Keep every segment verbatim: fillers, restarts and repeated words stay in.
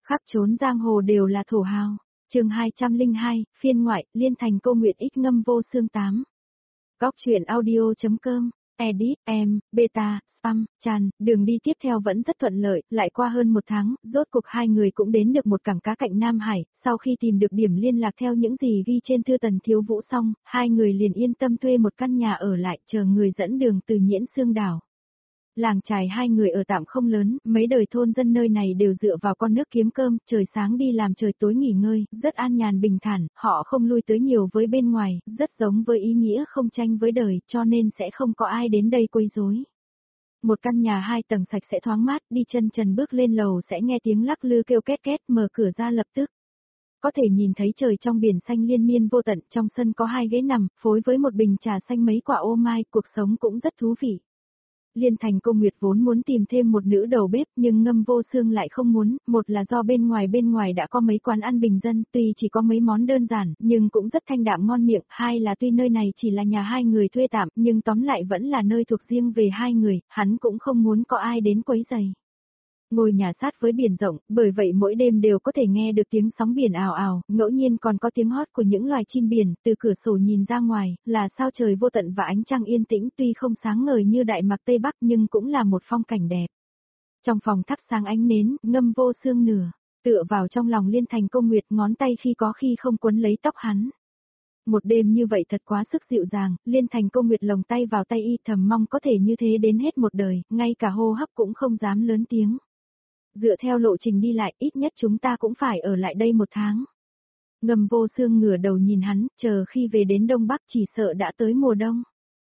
Khắp trốn giang hồ đều là thổ hào. Chương hai trăm lẻ hai, phiên ngoại, Liên Thành Cô Nguyệt X ngâm vô xương tám. Góc truyện audio.com, edit, em, beta, spam, tràn, đường đi tiếp theo vẫn rất thuận lợi, lại qua hơn một tháng, rốt cuộc hai người cũng đến được một cảng cá cạnh Nam Hải, sau khi tìm được điểm liên lạc theo những gì ghi trên thư Tần Thiếu Vũ xong, hai người liền yên tâm thuê một căn nhà ở lại, chờ người dẫn đường từ Nhiễn Xương đảo. Làng trài hai người ở tạm không lớn, mấy đời thôn dân nơi này đều dựa vào con nước kiếm cơm, trời sáng đi làm trời tối nghỉ ngơi, rất an nhàn bình thản, họ không lui tới nhiều với bên ngoài, rất giống với ý nghĩa không tranh với đời, cho nên sẽ không có ai đến đây quấy rối. Một căn nhà hai tầng sạch sẽ thoáng mát, đi chân trần bước lên lầu sẽ nghe tiếng lắc lư kêu két két, mở cửa ra lập tức. Có thể nhìn thấy trời trong biển xanh liên miên vô tận, trong sân có hai ghế nằm, phối với một bình trà xanh mấy quả ô mai, cuộc sống cũng rất thú vị. Liên Thành Cô Nguyệt vốn muốn tìm thêm một nữ đầu bếp nhưng Ngâm Vô Xương lại không muốn, một là do bên ngoài bên ngoài đã có mấy quán ăn bình dân, tuy chỉ có mấy món đơn giản, nhưng cũng rất thanh đạm ngon miệng, hai là tuy nơi này chỉ là nhà hai người thuê tạm, nhưng tóm lại vẫn là nơi thuộc riêng về hai người, hắn cũng không muốn có ai đến quấy rầy. Ngôi nhà sát với biển rộng, bởi vậy mỗi đêm đều có thể nghe được tiếng sóng biển ào ào, ngẫu nhiên còn có tiếng hót của những loài chim biển, từ cửa sổ nhìn ra ngoài, là sao trời vô tận và ánh trăng yên tĩnh tuy không sáng ngời như Đại Mạc Tây Bắc nhưng cũng là một phong cảnh đẹp. Trong phòng thắp sáng ánh nến, Ngâm Vô Xương nửa, tựa vào trong lòng Liên Thành Cô Nguyệt, ngón tay khi có khi không quấn lấy tóc hắn. Một đêm như vậy thật quá sức dịu dàng, Liên Thành Cô Nguyệt lồng tay vào tay y, thầm mong có thể như thế đến hết một đời, ngay cả hô hấp cũng không dám lớn tiếng. Dựa theo lộ trình đi lại, ít nhất chúng ta cũng phải ở lại đây một tháng. Ngâm Vô Xương ngửa đầu nhìn hắn, chờ khi về đến Đông Bắc chỉ sợ đã tới mùa đông.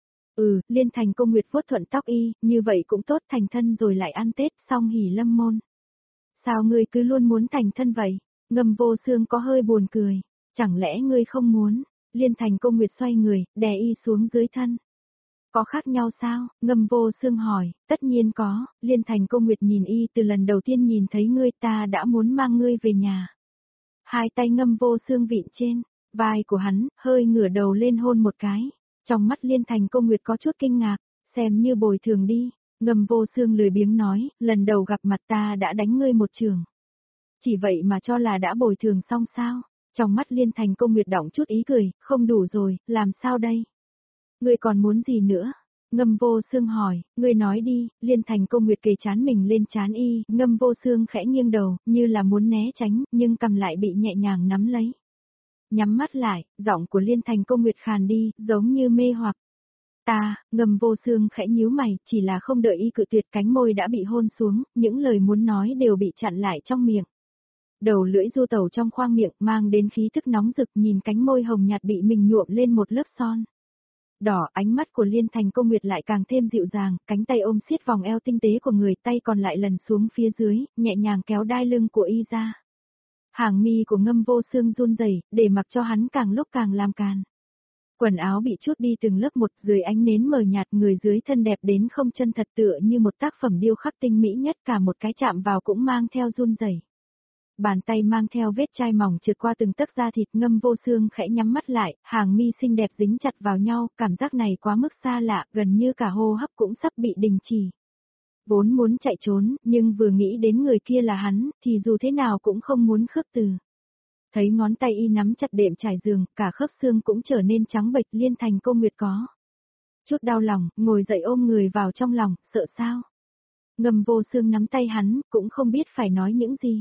Ừ, Liên Thành Cô Nguyệt vuốt thuận tóc y, như vậy cũng tốt, thành thân rồi lại ăn Tết, xong hỉ lâm môn. Sao ngươi cứ luôn muốn thành thân vậy? Ngâm Vô Xương có hơi buồn cười. Chẳng lẽ ngươi không muốn? Liên Thành Cô Nguyệt xoay người, đè y xuống dưới thân. Có khác nhau sao? Ngâm Vô Xương hỏi. Tất nhiên có. Liên Thành Cô Nguyệt nhìn y, từ lần đầu tiên nhìn thấy ngươi ta đã muốn mang ngươi về nhà. Hai tay Ngâm Vô Xương vịn trên vai của hắn, hơi ngửa đầu lên hôn một cái. Trong mắt Liên Thành Cô Nguyệt có chút kinh ngạc, xem như bồi thường đi. Ngâm Vô Xương lười biếng nói, lần đầu gặp mặt ta đã đánh ngươi một trường. Chỉ vậy mà cho là đã bồi thường xong sao? Trong mắt Liên Thành Cô Nguyệt đọng chút ý cười, không đủ rồi, làm sao đây? Ngươi còn muốn gì nữa? Ngâm Vô Xương hỏi, ngươi nói đi. Liên Thành Cô Nguyệt kề trán mình lên trán y, Ngâm Vô Xương khẽ nghiêng đầu, như là muốn né tránh, nhưng cầm lại bị nhẹ nhàng nắm lấy. Nhắm mắt lại, giọng của Liên Thành Cô Nguyệt khàn đi, giống như mê hoặc. Ta, Ngâm Vô Xương khẽ nhíu mày, chỉ là không đợi y cự tuyệt, cánh môi đã bị hôn xuống, những lời muốn nói đều bị chặn lại trong miệng. Đầu lưỡi du tẩu trong khoang miệng, mang đến khí thức nóng rực, nhìn cánh môi hồng nhạt bị mình nhuộm lên một lớp son. Đỏ, ánh mắt của Liên Thành Cô Nguyệt lại càng thêm dịu dàng, cánh tay ôm siết vòng eo tinh tế của người, tay còn lại lần xuống phía dưới, nhẹ nhàng kéo đai lưng của y ra. Hàng mi của Ngâm Vô Xương run rẩy, để mặc cho hắn càng lúc càng làm càn. Quần áo bị trút đi từng lớp một, dưới ánh nến mờ nhạt, người dưới thân đẹp đến không chân thật, tựa như một tác phẩm điêu khắc tinh mỹ nhất, cả một cái chạm vào cũng mang theo run rẩy. Bàn tay mang theo vết chai mỏng trượt qua từng tấc da thịt, Ngâm Vô Xương khẽ nhắm mắt lại, hàng mi xinh đẹp dính chặt vào nhau, cảm giác này quá mức xa lạ, gần như cả hô hấp cũng sắp bị đình chỉ. Vốn muốn chạy trốn, nhưng vừa nghĩ đến người kia là hắn, thì dù thế nào cũng không muốn khước từ. Thấy ngón tay y nắm chặt đệm trải giường, cả khớp xương cũng trở nên trắng bệch, Liên Thành Cô Nguyệt có chút đau lòng, ngồi dậy ôm người vào trong lòng, sợ sao? Ngâm Vô Xương nắm tay hắn, cũng không biết phải nói những gì.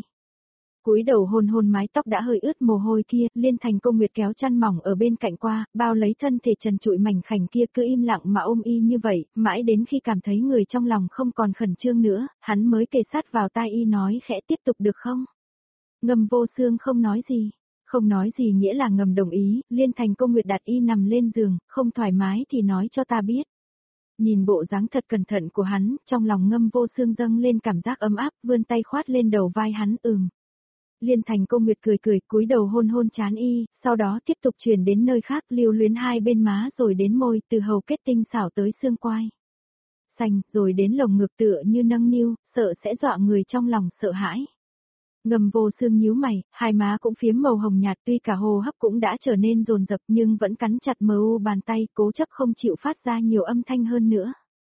Cúi đầu hôn hôn mái tóc đã hơi ướt mồ hôi kia, Liên Thành Cô Nguyệt kéo chăn mỏng ở bên cạnh qua, bao lấy thân thể trần trụi mảnh khảnh kia, cứ im lặng mà ôm y như vậy, mãi đến khi cảm thấy người trong lòng không còn khẩn trương nữa, hắn mới kề sát vào tai y nói khẽ, tiếp tục được không? Ngâm Vô Xương không nói gì, không nói gì nghĩa là ngầm đồng ý. Liên Thành Cô Nguyệt đặt y nằm lên giường, không thoải mái thì nói cho ta biết. Nhìn bộ dáng thật cẩn thận của hắn, trong lòng Ngâm Vô Xương dâng lên cảm giác ấm áp, vươn tay khoát lên đầu vai hắn, ừm. Liên Thành Cô Nguyệt cười cười, cúi đầu hôn hôn trán y, sau đó tiếp tục chuyển đến nơi khác, lưu luyến hai bên má rồi đến môi, từ hầu kết tinh xảo tới xương quai xanh, rồi đến lồng ngực tựa như nâng niu, sợ sẽ dọa người trong lòng sợ hãi. Ngâm Vô Xương nhíu mày, hai má cũng phiếm màu hồng nhạt, tuy cả hô hấp cũng đã trở nên dồn dập nhưng vẫn cắn chặt mờ u bàn tay, cố chấp không chịu phát ra nhiều âm thanh hơn nữa.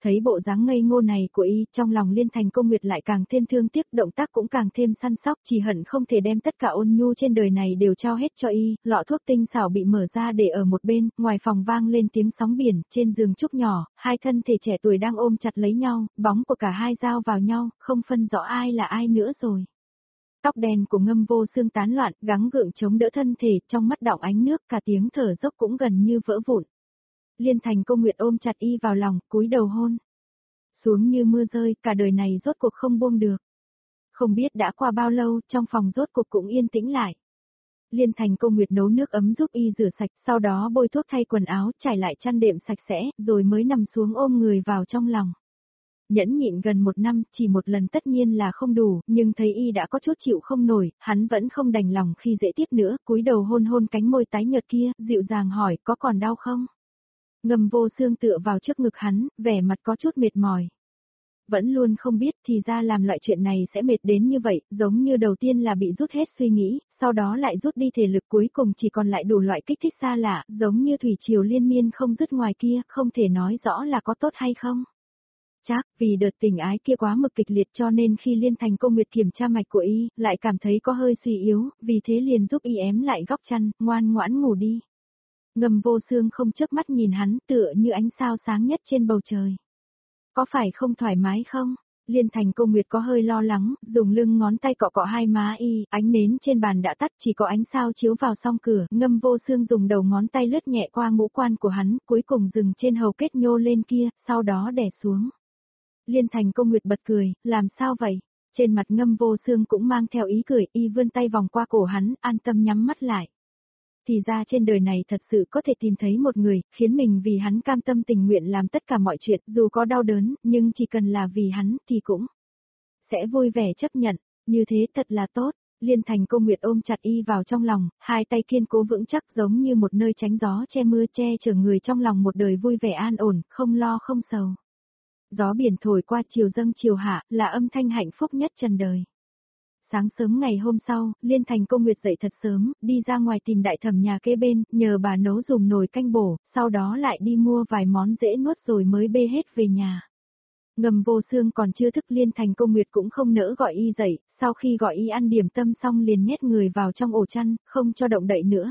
Thấy bộ dáng ngây ngô này của y, trong lòng Liên Thành Công Nguyệt lại càng thêm thương tiếc, động tác cũng càng thêm săn sóc, chỉ hận không thể đem tất cả ôn nhu trên đời này đều trao hết cho y. Lọ thuốc tinh xảo bị mở ra để ở một bên, ngoài phòng vang lên tiếng sóng biển, trên giường trúc nhỏ, hai thân thể trẻ tuổi đang ôm chặt lấy nhau, bóng của cả hai giao vào nhau, không phân rõ ai là ai nữa rồi. Tóc đen của Ngâm Vô Xương tán loạn, gắng gượng chống đỡ thân thể, trong mắt đọng ánh nước, cả tiếng thở dốc cũng gần như vỡ vụn. Liên Thành Công Nguyệt ôm chặt y vào lòng, cúi đầu hôn. Xuống như mưa rơi, cả đời này rốt cuộc không buông được. Không biết đã qua bao lâu, trong phòng rốt cuộc cũng yên tĩnh lại. Liên Thành Công Nguyệt nấu nước ấm giúp y rửa sạch, sau đó bôi thuốc thay quần áo, trải lại chăn đệm sạch sẽ, rồi mới nằm xuống ôm người vào trong lòng. Nhẫn nhịn gần một năm, chỉ một lần tất nhiên là không đủ, nhưng thấy y đã có chút chịu không nổi, hắn vẫn không đành lòng khi dễ tiếp nữa, cúi đầu hôn hôn cánh môi tái nhợt kia, dịu dàng hỏi, có còn đau không? Ngâm Vô Xương tựa vào trước ngực hắn, vẻ mặt có chút mệt mỏi. Vẫn luôn không biết thì ra làm loại chuyện này sẽ mệt đến như vậy, giống như đầu tiên là bị rút hết suy nghĩ, sau đó lại rút đi thể lực, cuối cùng chỉ còn lại đủ loại kích thích xa lạ, giống như thủy triều liên miên không dứt ngoài kia, không thể nói rõ là có tốt hay không. Chắc vì đợt tình ái kia quá mực kịch liệt cho nên khi Liên Thành Công Nguyệt kiểm tra mạch của y, lại cảm thấy có hơi suy yếu, vì thế liền giúp y ém lại góc chăn, ngoan ngoãn ngủ đi. Ngâm Vô Xương không chớp mắt nhìn hắn, tựa như ánh sao sáng nhất trên bầu trời. Có phải không thoải mái không? Liên Thành Công Nguyệt có hơi lo lắng, dùng lưng ngón tay cọ cọ hai má y, ánh nến trên bàn đã tắt, chỉ có ánh sao chiếu vào song cửa, Ngâm Vô Xương dùng đầu ngón tay lướt nhẹ qua ngũ quan của hắn, cuối cùng dừng trên hầu kết nhô lên kia, sau đó đè xuống. Liên Thành Công Nguyệt bật cười, làm sao vậy? Trên mặt Ngâm Vô Xương cũng mang theo ý cười, y vươn tay vòng qua cổ hắn, an tâm nhắm mắt lại. Thì ra trên đời này thật sự có thể tìm thấy một người, khiến mình vì hắn cam tâm tình nguyện làm tất cả mọi chuyện, dù có đau đớn, nhưng chỉ cần là vì hắn thì cũng sẽ vui vẻ chấp nhận, như thế thật là tốt. Liên Thành Công Nguyệt ôm chặt y vào trong lòng, hai tay kiên cố vững chắc giống như một nơi tránh gió che mưa che chở người trong lòng một đời vui vẻ an ổn, không lo không sầu. Gió biển thổi qua chiều dâng chiều hạ, là âm thanh hạnh phúc nhất trần đời. Sáng sớm ngày hôm sau, Liên Thành Công Nguyệt dậy thật sớm, đi ra ngoài tìm đại thẩm nhà kế bên, nhờ bà nấu dùng nồi canh bổ, sau đó lại đi mua vài món dễ nuốt rồi mới bê hết về nhà. Ngâm Vô Xương còn chưa thức, Liên Thành Công Nguyệt cũng không nỡ gọi y dậy, sau khi gọi y ăn điểm tâm xong liền nhét người vào trong ổ chăn, không cho động đậy nữa.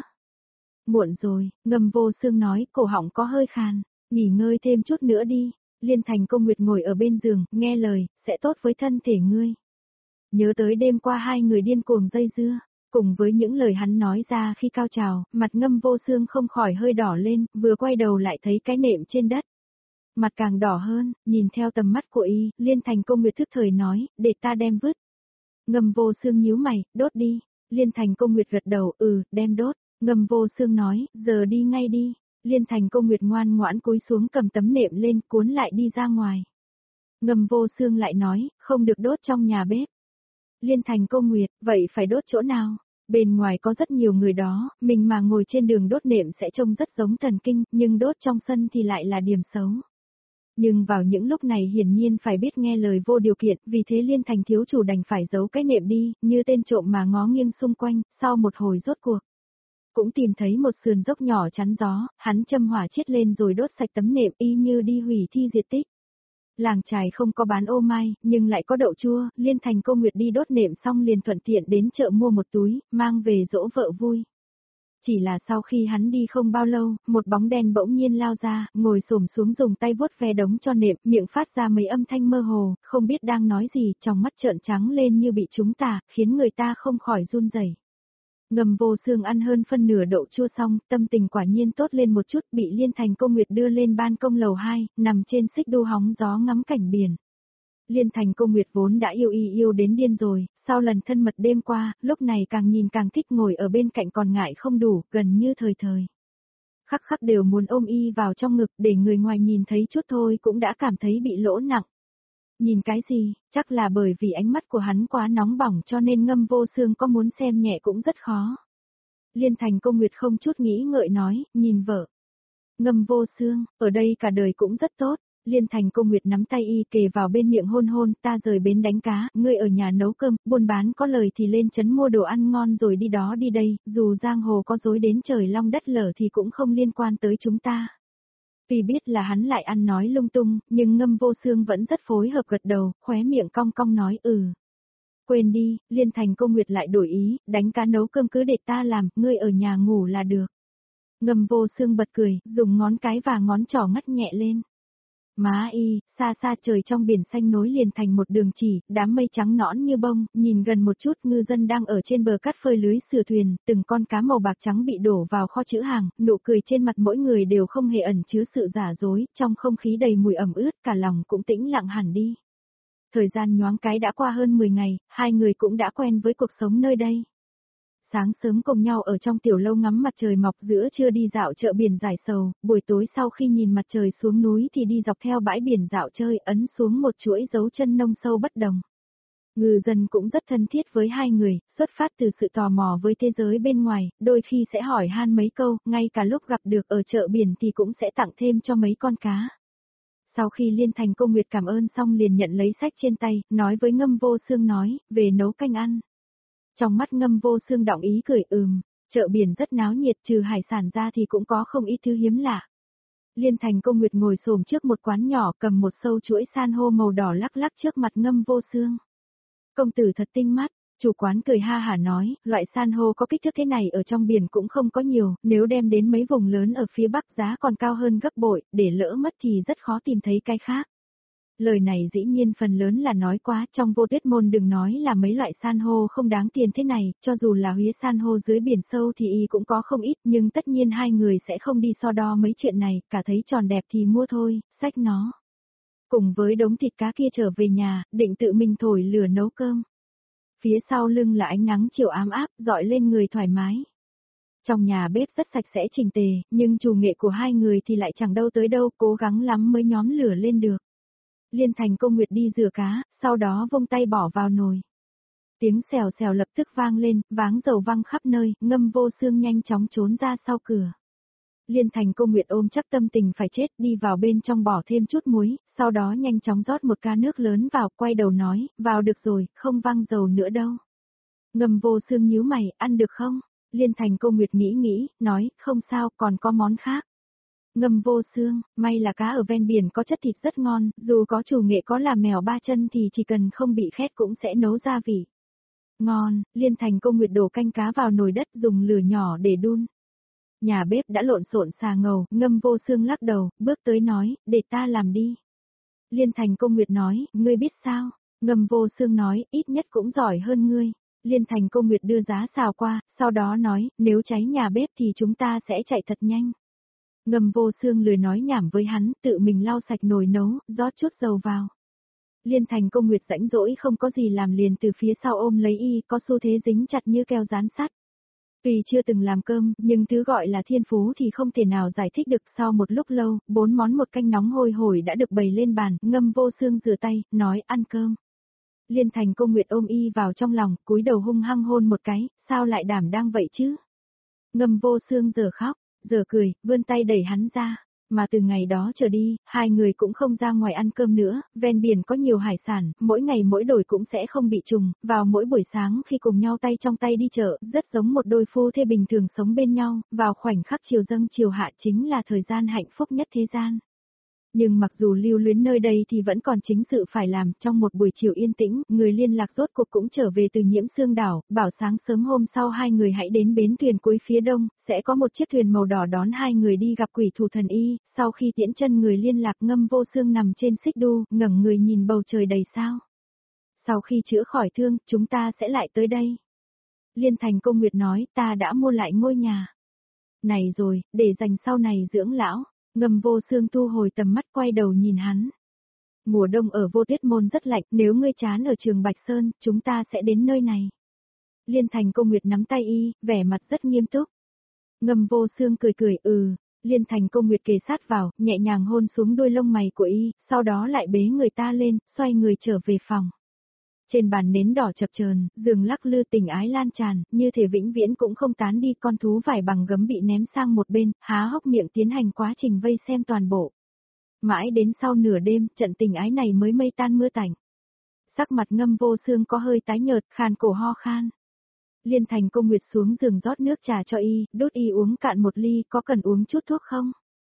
Muộn rồi, Ngâm Vô Xương nói, cổ họng có hơi khàn, nghỉ ngơi thêm chút nữa đi. Liên Thành Công Nguyệt ngồi ở bên giường, nghe lời, sẽ tốt với thân thể ngươi. Nhớ tới đêm qua hai người điên cuồng dây dưa, cùng với những lời hắn nói ra khi cao trào, mặt Ngâm Vô Xương không khỏi hơi đỏ lên, vừa quay đầu lại thấy cái nệm trên đất. Mặt càng đỏ hơn, nhìn theo tầm mắt của y, Liên Thành Công Nguyệt thức thời nói, để ta đem vứt. Ngâm Vô Xương nhíu mày, đốt đi. Liên Thành Công Nguyệt gật đầu, ừ, đem đốt. Ngâm Vô Xương nói, giờ đi ngay đi. Liên Thành Công Nguyệt ngoan ngoãn cúi xuống cầm tấm nệm lên, cuốn lại đi ra ngoài. Ngâm Vô Xương lại nói, không được đốt trong nhà bếp. Liên Thành Công Nguyệt, vậy phải đốt chỗ nào? Bên ngoài có rất nhiều người đó, mình mà ngồi trên đường đốt nệm sẽ trông rất giống thần kinh, nhưng đốt trong sân thì lại là điểm xấu. Nhưng vào những lúc này hiển nhiên phải biết nghe lời vô điều kiện, vì thế Liên Thành thiếu chủ đành phải giấu cái nệm đi, như tên trộm mà ngó nghiêng xung quanh, sau một hồi rốt cuộc. Cũng tìm thấy một sườn dốc nhỏ chắn gió, hắn châm hỏa chiết lên rồi đốt sạch tấm nệm y như đi hủy thi diệt tích. Làng trài không có bán ô mai, nhưng lại có đậu chua, Liên Thành Công Nguyệt đi đốt nệm xong liền thuận tiện đến chợ mua một túi, mang về dỗ vợ vui. Chỉ là sau khi hắn đi không bao lâu, một bóng đen bỗng nhiên lao ra, ngồi xổm xuống dùng tay vuốt ve đống cho nệm, miệng phát ra mấy âm thanh mơ hồ, không biết đang nói gì, trong mắt trợn trắng lên như bị trúng tà, khiến người ta không khỏi run rẩy. Ngâm Vô Xương ăn hơn phân nửa đậu chua xong, tâm tình quả nhiên tốt lên một chút, bị Liên Thành Công Nguyệt đưa lên ban công lầu hai, nằm trên xích đu hóng gió ngắm cảnh biển. Liên Thành Công Nguyệt vốn đã yêu y yêu đến điên rồi, sau lần thân mật đêm qua, lúc này càng nhìn càng thích, ngồi ở bên cạnh còn ngại không đủ, gần như thời thời. Khắc khắc đều muốn ôm y vào trong ngực để người ngoài nhìn thấy chút thôi cũng đã cảm thấy bị lỗ nặng. Nhìn cái gì, chắc là bởi vì ánh mắt của hắn quá nóng bỏng cho nên Ngâm Vô Xương có muốn xem nhẹ cũng rất khó. Liên Thành Công Nguyệt không chút nghĩ ngợi nói, nhìn vợ. Ngâm Vô Xương, ở đây cả đời cũng rất tốt. Liên Thành Công Nguyệt nắm tay y kề vào bên miệng hôn hôn, ta rời bến đánh cá, ngươi ở nhà nấu cơm, buôn bán có lời thì lên trấn mua đồ ăn ngon rồi đi đó đi đây, dù giang hồ có dối đến trời long đất lở thì cũng không liên quan tới chúng ta. Tuy biết là hắn lại ăn nói lung tung, nhưng Ngâm Vô Xương vẫn rất phối hợp gật đầu, khóe miệng cong cong nói ừ. Quên đi, Liên Thành Cô Nguyệt lại đổi ý, đánh cá nấu cơm cứ để ta làm, ngươi ở nhà ngủ là được. Ngâm Vô Xương bật cười, dùng ngón cái và ngón trỏ ngắt nhẹ lên. Má y, xa xa trời trong biển xanh nối liền thành một đường chỉ, đám mây trắng nõn như bông, nhìn gần một chút ngư dân đang ở trên bờ cắt phơi lưới sửa thuyền, từng con cá màu bạc trắng bị đổ vào kho chữ hàng, nụ cười trên mặt mỗi người đều không hề ẩn chứa sự giả dối, trong không khí đầy mùi ẩm ướt, cả lòng cũng tĩnh lặng hẳn đi. Thời gian nhoáng cái đã qua hơn mười ngày, hai người cũng đã quen với cuộc sống nơi đây. Sáng sớm cùng nhau ở trong tiểu lâu ngắm mặt trời mọc, giữa trưa đi dạo chợ biển giải sầu, buổi tối sau khi nhìn mặt trời xuống núi thì đi dọc theo bãi biển dạo chơi, ấn xuống một chuỗi dấu chân nông sâu bất đồng. Ngư dân cũng rất thân thiết với hai người, xuất phát từ sự tò mò với thế giới bên ngoài, đôi khi sẽ hỏi han mấy câu, ngay cả lúc gặp được ở chợ biển thì cũng sẽ tặng thêm cho mấy con cá. Sau khi Liên Thành Cô Nguyệt cảm ơn xong liền nhận lấy sách trên tay, nói với Ngâm Vô Xương nói, về nấu canh ăn. Trong mắt Ngâm Vô Xương đọng ý cười ừm, chợ biển rất náo nhiệt, trừ hải sản ra thì cũng có không ít thứ hiếm lạ. Liên Thành Cô Nguyệt ngồi xổm trước một quán nhỏ, cầm một sâu chuỗi san hô màu đỏ lắc lắc trước mặt Ngâm Vô Xương. Công tử thật tinh mắt, chủ quán cười ha hả nói, loại san hô có kích thước thế này ở trong biển cũng không có nhiều, nếu đem đến mấy vùng lớn ở phía Bắc giá còn cao hơn gấp bội, để lỡ mất thì rất khó tìm thấy cái khác. Lời này dĩ nhiên phần lớn là nói quá, trong Vô Tuyết Môn đừng nói là mấy loại san hô không đáng tiền thế này, cho dù là huế san hô dưới biển sâu thì y cũng có không ít, nhưng tất nhiên hai người sẽ không đi so đo mấy chuyện này, cả thấy tròn đẹp thì mua thôi, xách nó. Cùng với đống thịt cá kia trở về nhà, định tự mình thổi lửa nấu cơm. Phía sau lưng là ánh nắng chiều ám áp, dọi lên người thoải mái. Trong nhà bếp rất sạch sẽ chỉnh tề, nhưng chủ nghệ của hai người thì lại chẳng đâu tới đâu, cố gắng lắm mới nhóm lửa lên được. Liên Thành Cô Nguyệt đi rửa cá, sau đó vung tay bỏ vào nồi. Tiếng xèo xèo lập tức vang lên, váng dầu văng khắp nơi, Ngâm Vô Xương nhanh chóng trốn ra sau cửa. Liên Thành Cô Nguyệt ôm chắc tâm tình phải chết, đi vào bên trong bỏ thêm chút muối, sau đó nhanh chóng rót một ca nước lớn vào, quay đầu nói, vào được rồi, không văng dầu nữa đâu. Ngâm Vô Xương nhíu mày, ăn được không? Liên Thành Cô Nguyệt nghĩ nghĩ, nói, không sao, còn có món khác. Ngâm Vô Xương, may là cá ở ven biển có chất thịt rất ngon, dù có chủ nghệ có là mèo ba chân thì chỉ cần không bị khét cũng sẽ nấu gia vị. Ngon, Liên Thành Cô Nguyệt đổ canh cá vào nồi đất dùng lửa nhỏ để đun. Nhà bếp đã lộn xộn xà ngầu, Ngâm Vô Xương lắc đầu, bước tới nói, để ta làm đi. Liên Thành Cô Nguyệt nói, ngươi biết sao? Ngâm Vô Xương nói, ít nhất cũng giỏi hơn ngươi. Liên Thành Cô Nguyệt đưa giá xào qua, sau đó nói, nếu cháy nhà bếp thì chúng ta sẽ chạy thật nhanh. Ngâm Vô Xương lười nói nhảm với hắn, tự mình lau sạch nồi nấu, rót chút dầu vào. Liên Thành Cô Nguyệt rãnh rỗi không có gì làm liền từ phía sau ôm lấy y, có xu thế dính chặt như keo dán sắt. Tuy chưa từng làm cơm, nhưng thứ gọi là thiên phú thì không thể nào giải thích được. Sau một lúc lâu, bốn món một canh nóng hôi hổi đã được bày lên bàn, Ngâm Vô Xương rửa tay, nói ăn cơm. Liên Thành Cô Nguyệt ôm y vào trong lòng, cúi đầu hung hăng hôn một cái, sao lại đảm đang vậy chứ? Ngâm Vô Xương giờ khóc, giờ cười, vươn tay đẩy hắn ra. Mà từ ngày đó trở đi, hai người cũng không ra ngoài ăn cơm nữa, ven biển có nhiều hải sản, mỗi ngày mỗi đổi cũng sẽ không bị trùng, vào mỗi buổi sáng khi cùng nhau tay trong tay đi chợ, rất giống một đôi phu thê bình thường sống bên nhau, vào khoảnh khắc chiều dâng chiều hạ chính là thời gian hạnh phúc nhất thế gian. Nhưng mặc dù lưu luyến nơi đây thì vẫn còn chính sự phải làm, trong một buổi chiều yên tĩnh, người liên lạc rốt cuộc cũng trở về từ Nhiễm Sương đảo, bảo sáng sớm hôm sau hai người hãy đến bến thuyền cuối phía đông, sẽ có một chiếc thuyền màu đỏ đón hai người đi gặp quỷ thủ thần y, sau khi tiễn chân người liên lạc Ngâm Vô Xương nằm trên xích đu, ngẩng người nhìn bầu trời đầy sao. Sau khi chữa khỏi thương, chúng ta sẽ lại tới đây. Liên Thành Cô Nguyệt nói, ta đã mua lại ngôi nhà này rồi, để dành sau này dưỡng lão. Ngâm Vô Xương thu hồi tầm mắt quay đầu nhìn hắn. Mùa đông ở Vô Tuyết Môn rất lạnh, nếu ngươi chán ở trường Bạch Sơn, chúng ta sẽ đến nơi này. Liên Thành Cô Nguyệt nắm tay y, vẻ mặt rất nghiêm túc. Ngâm Vô Xương cười cười ừ, Liên Thành Cô Nguyệt kề sát vào, nhẹ nhàng hôn xuống đôi lông mày của y, sau đó lại bế người ta lên, xoay người trở về phòng. Trên bàn nến đỏ chập chờn, giường lắc lư tình ái lan tràn, như thể vĩnh viễn cũng không tán đi. Con thú vải bằng gấm bị ném sang một bên, há hốc miệng tiến hành quá trình vây xem toàn bộ. Mãi đến sau nửa đêm, trận tình ái này mới mây tan mưa tạnh. Sắc mặt Ngâm Vô Xương có hơi tái nhợt, khàn cổ ho khan. Liên Thành Cô Nguyệt xuống giường rót nước trà cho y, đút y uống cạn một ly, có cần uống chút thuốc không?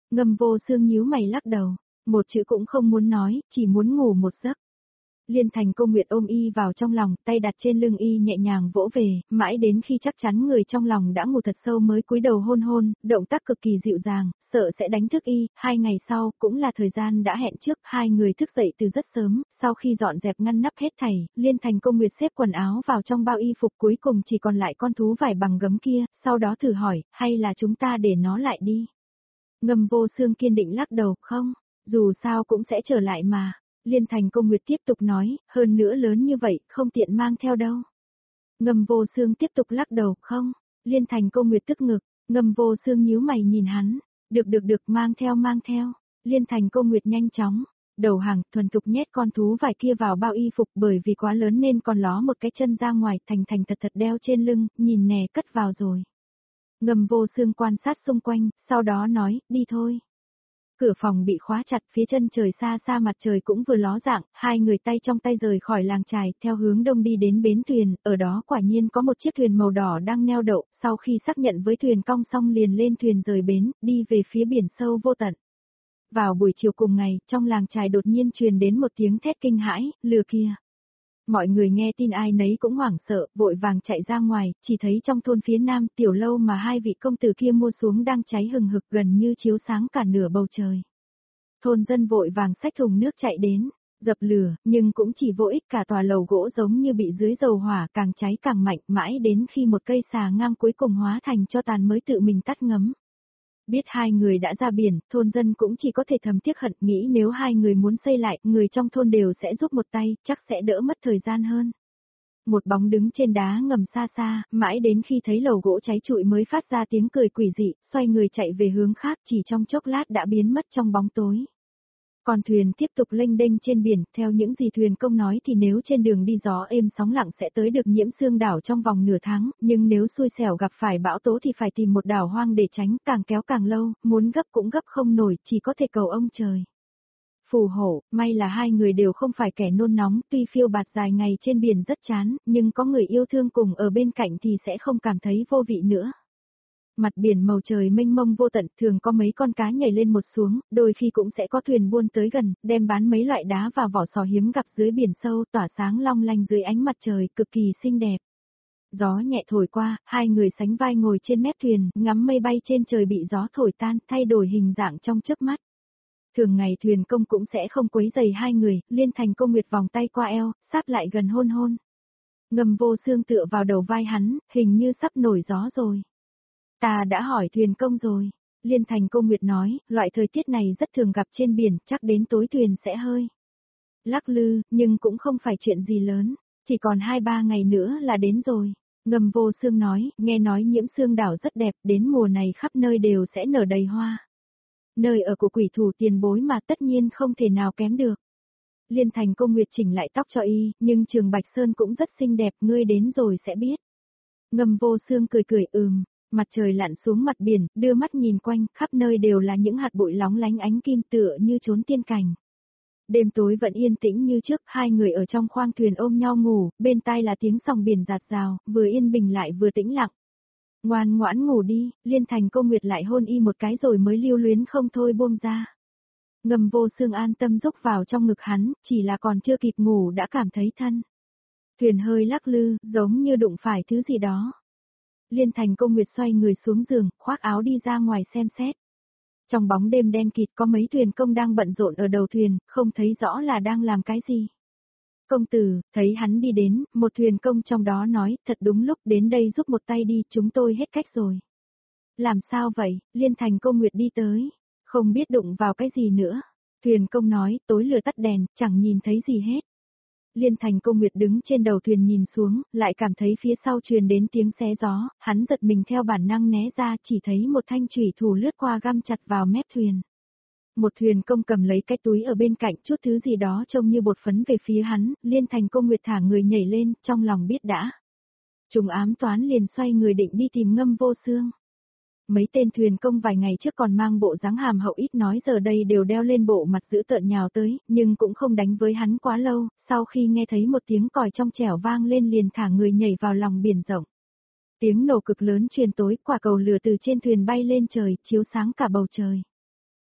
Ngâm Vô Xương nhíu mày lắc đầu, một chữ cũng không muốn nói, chỉ muốn ngủ một giấc. Liên Thành Cô Nguyệt ôm y vào trong lòng, tay đặt trên lưng y nhẹ nhàng vỗ về, mãi đến khi chắc chắn người trong lòng đã ngủ thật sâu mới cúi đầu hôn hôn, động tác cực kỳ dịu dàng, sợ sẽ đánh thức y. Hai ngày sau, cũng là thời gian đã hẹn trước, hai người thức dậy từ rất sớm, sau khi dọn dẹp ngăn nắp hết thảy, Liên Thành Cô Nguyệt xếp quần áo vào trong bao y phục, cuối cùng chỉ còn lại con thú vải bằng gấm kia, sau đó thử hỏi, hay là chúng ta để nó lại đi. Ngâm Vô Xương kiên định lắc đầu, không, dù sao cũng sẽ trở lại mà. Liên Thành Cô Nguyệt tiếp tục nói, hơn nữa lớn như vậy, không tiện mang theo đâu. Ngâm Vô Xương tiếp tục lắc đầu, không. Liên Thành Cô Nguyệt tức ngực, Ngâm Vô Xương nhíu mày nhìn hắn, được được được, mang theo mang theo. Liên Thành Cô Nguyệt nhanh chóng, đầu hàng, thuần thục nhét con thú vải kia vào bao y phục, bởi vì quá lớn nên còn ló một cái chân ra ngoài, thành thành thật thật đeo trên lưng, nhìn nè, cất vào rồi. Ngâm Vô Xương quan sát xung quanh, sau đó nói, đi thôi. Cửa phòng bị khóa chặt, phía chân trời xa xa mặt trời cũng vừa ló dạng, hai người tay trong tay rời khỏi làng chài, theo hướng đông đi đến bến thuyền, ở đó quả nhiên có một chiếc thuyền màu đỏ đang neo đậu, sau khi xác nhận với thuyền cong xong liền lên thuyền rời bến, đi về phía biển sâu vô tận. Vào buổi chiều cùng ngày, trong làng chài đột nhiên truyền đến một tiếng thét kinh hãi, lừa kia. Mọi người nghe tin ai nấy cũng hoảng sợ, vội vàng chạy ra ngoài, chỉ thấy trong thôn phía nam tiểu lâu mà hai vị công tử kia mua xuống đang cháy hừng hực gần như chiếu sáng cả nửa bầu trời. Thôn dân vội vàng xách thùng nước chạy đến, dập lửa, nhưng cũng chỉ vô ích, cả tòa lầu gỗ giống như bị dưới dầu hỏa càng cháy càng mạnh, mãi đến khi một cây xà ngang cuối cùng hóa thành tro tàn mới tự mình tắt ngấm. Biết hai người đã ra biển, thôn dân cũng chỉ có thể thầm tiếc hận, nghĩ nếu hai người muốn xây lại, người trong thôn đều sẽ giúp một tay, chắc sẽ đỡ mất thời gian hơn. Một bóng đứng trên đá ngầm xa xa, mãi đến khi thấy lầu gỗ cháy trụi mới phát ra tiếng cười quỷ dị, xoay người chạy về hướng khác, chỉ trong chốc lát đã biến mất trong bóng tối. Còn thuyền tiếp tục lênh đênh trên biển, theo những gì thuyền công nói thì nếu trên đường đi gió êm sóng lặng sẽ tới được Nhiễm Xương đảo trong vòng nửa tháng, nhưng nếu xui xẻo gặp phải bão tố thì phải tìm một đảo hoang để tránh, càng kéo càng lâu, muốn gấp cũng gấp không nổi, chỉ có thể cầu ông trời. Phù hộ, may là hai người đều không phải kẻ nôn nóng, tuy phiêu bạt dài ngày trên biển rất chán, nhưng có người yêu thương cùng ở bên cạnh thì sẽ không cảm thấy vô vị nữa. Mặt biển màu trời mênh mông vô tận, thường có mấy con cá nhảy lên một xuống, đôi khi cũng sẽ có thuyền buôn tới gần, đem bán mấy loại đá và vỏ sò hiếm gặp dưới biển sâu, tỏa sáng long lanh dưới ánh mặt trời, cực kỳ xinh đẹp. Gió nhẹ thổi qua, hai người sánh vai ngồi trên mép thuyền, ngắm mây bay trên trời bị gió thổi tan, thay đổi hình dạng trong chớp mắt. Thường ngày thuyền công cũng sẽ không quấy rầy hai người, Liên Thành Cô Nguyệt vòng tay qua eo, sát lại gần hôn hôn. Ngâm Vô Xương tựa vào đầu vai hắn, hình như sắp nổi gió rồi. Ta đã hỏi thuyền công rồi. Liên Thành Cô Nguyệt nói, loại thời tiết này rất thường gặp trên biển, chắc đến tối thuyền sẽ hơi lắc lư, nhưng cũng không phải chuyện gì lớn, chỉ còn hai ba ngày nữa là đến rồi. Ngâm Vô Xương nói, nghe nói Nhiễm Xương đảo rất đẹp, đến mùa này khắp nơi đều sẽ nở đầy hoa. Nơi ở của quỷ thủ tiền bối mà tất nhiên không thể nào kém được. Liên Thành Cô Nguyệt chỉnh lại tóc cho y, nhưng Trường Bạch Sơn cũng rất xinh đẹp, ngươi đến rồi sẽ biết. Ngâm Vô Xương cười cười ừm. Mặt trời lặn xuống mặt biển, đưa mắt nhìn quanh, khắp nơi đều là những hạt bụi lóng lánh ánh kim tựa như trốn tiên cảnh. Đêm tối vẫn yên tĩnh như trước, hai người ở trong khoang thuyền ôm nhau ngủ, bên tai là tiếng sóng biển rạt rào, vừa yên bình lại vừa tĩnh lặng. Ngoan ngoãn ngủ đi, Liên Thành Cô Nguyệt lại hôn y một cái rồi mới lưu luyến không thôi buông ra. Ngâm Vô Xương an tâm rúc vào trong ngực hắn, chỉ là còn chưa kịp ngủ đã cảm thấy thân. Thuyền hơi lắc lư, giống như đụng phải thứ gì đó. Liên Thành Cô Nguyệt xoay người xuống giường, khoác áo đi ra ngoài xem xét. Trong bóng đêm đen kịt có mấy thuyền công đang bận rộn ở đầu thuyền, không thấy rõ là đang làm cái gì. Công tử, thấy hắn đi đến, một thuyền công trong đó nói, thật đúng lúc đến đây giúp một tay đi, chúng tôi hết cách rồi. Làm sao vậy? Liên Thành Cô Nguyệt đi tới, không biết đụng vào cái gì nữa. Thuyền công nói, tối lửa tắt đèn, chẳng nhìn thấy gì hết. Liên Thành Cô Nguyệt đứng trên đầu thuyền nhìn xuống, lại cảm thấy phía sau truyền đến tiếng xé gió, hắn giật mình theo bản năng né ra, chỉ thấy một thanh chủy thủ lướt qua găm chặt vào mép thuyền. Một thuyền công cầm lấy cái túi ở bên cạnh, chút thứ gì đó trông như bột phấn về phía hắn, Liên Thành Cô Nguyệt thả người nhảy lên, trong lòng biết đã. Trùng ám toán liền xoay người định đi tìm Ngâm Vô Xương. Mấy tên thuyền công vài ngày trước còn mang bộ dáng hàm hậu ít nói giờ đây đều đeo lên bộ mặt dữ tợn nhào tới, nhưng cũng không đánh với hắn quá lâu, sau khi nghe thấy một tiếng còi trong trẻo vang lên liền thả người nhảy vào lòng biển rộng. Tiếng nổ cực lớn truyền tối, quả cầu lửa từ trên thuyền bay lên trời, chiếu sáng cả bầu trời.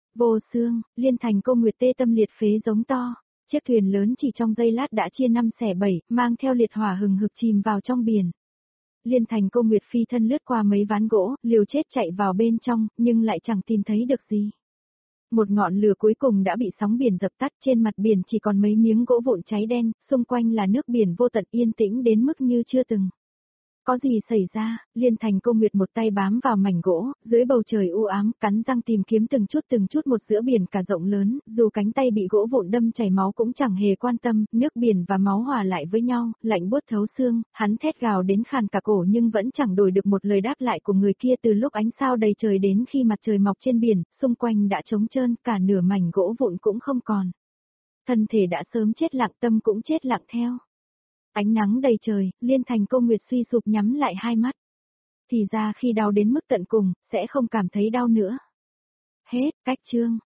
Vô xương, Liên Thành Cô Nguyệt tê tâm liệt phế giống to. Chiếc thuyền lớn chỉ trong giây lát đã chia năm xẻ bảy, mang theo liệt hỏa hừng hực chìm vào trong biển. Liên Thành Cô Nguyệt phi thân lướt qua mấy ván gỗ, liều chết chạy vào bên trong, nhưng lại chẳng tìm thấy được gì. Một ngọn lửa cuối cùng đã bị sóng biển dập tắt, trên mặt biển chỉ còn mấy miếng gỗ vụn cháy đen, xung quanh là nước biển vô tận yên tĩnh đến mức như chưa từng. Có gì xảy ra, Liên Thành Cô Nguyệt một tay bám vào mảnh gỗ, dưới bầu trời u ám, cắn răng tìm kiếm từng chút từng chút một giữa biển cả rộng lớn, dù cánh tay bị gỗ vụn đâm chảy máu cũng chẳng hề quan tâm, nước biển và máu hòa lại với nhau, lạnh buốt thấu xương, hắn thét gào đến khàn cả cổ nhưng vẫn chẳng đổi được một lời đáp lại của người kia từ lúc ánh sao đầy trời đến khi mặt trời mọc trên biển, xung quanh đã trống trơn, cả nửa mảnh gỗ vụn cũng không còn. Thân thể đã sớm chết lặng, tâm cũng chết lặng theo. Ánh nắng đầy trời, Liên Thành Cô Nguyệt suy sụp nhắm lại hai mắt. Thì ra khi đau đến mức tận cùng, sẽ không cảm thấy đau nữa. Hết, cách chương.